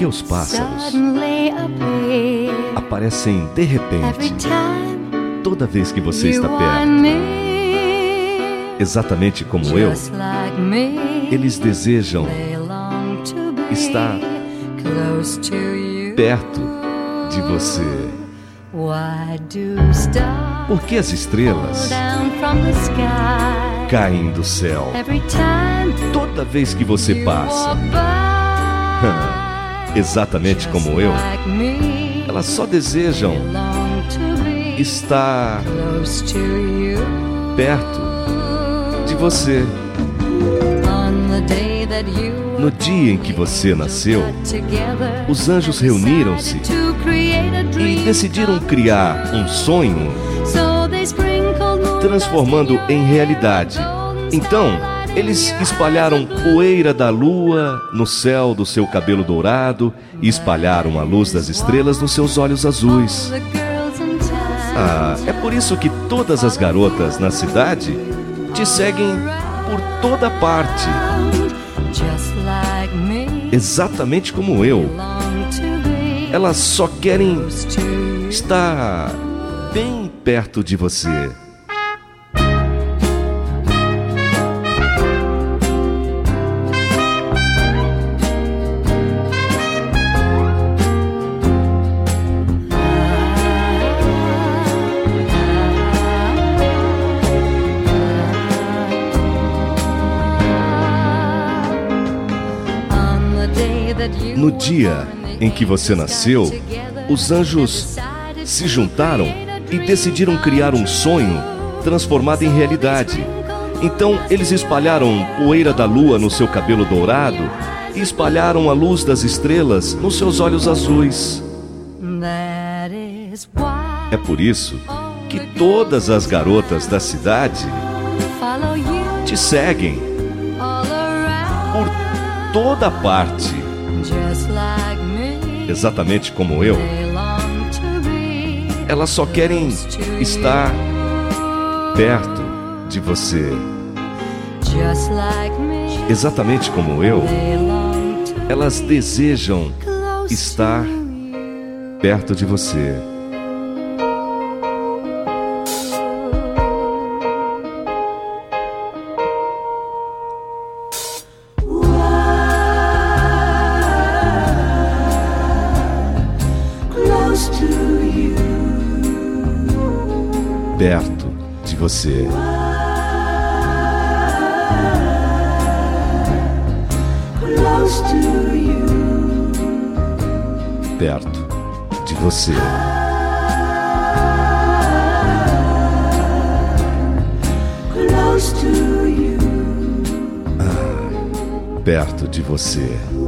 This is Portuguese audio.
Porque os pássaros aparecem de repente toda vez que você está perto. Exatamente como eu, eles desejam estar perto de você. Por que as estrelas caem do céu toda vez que você passa? Exatamente como eu, elas só desejam estar perto de você. No dia em que você nasceu, os anjos reuniram-se e decidiram criar um sonho, transformando em realidade. Então, eles espalharam poeira da lua no céu do seu cabelo dourado e espalharam a luz das estrelas nos seus olhos azuis. É por isso que todas as garotas na cidade te seguem por toda parte. Exatamente como eu. Elas só querem estar bem perto de você. No dia em que você nasceu, os anjos se juntaram e decidiram criar um sonho transformado em realidade. Então, eles espalharam poeira da lua no seu cabelo dourado e espalharam a luz das estrelas nos seus olhos azuis. É por isso que todas as garotas da cidade te seguem por toda parte. Exatamente como eu, elas só querem estar perto de você. Exatamente como eu, elas desejam estar perto de você. Perto de você. Perto de você. Perto de você.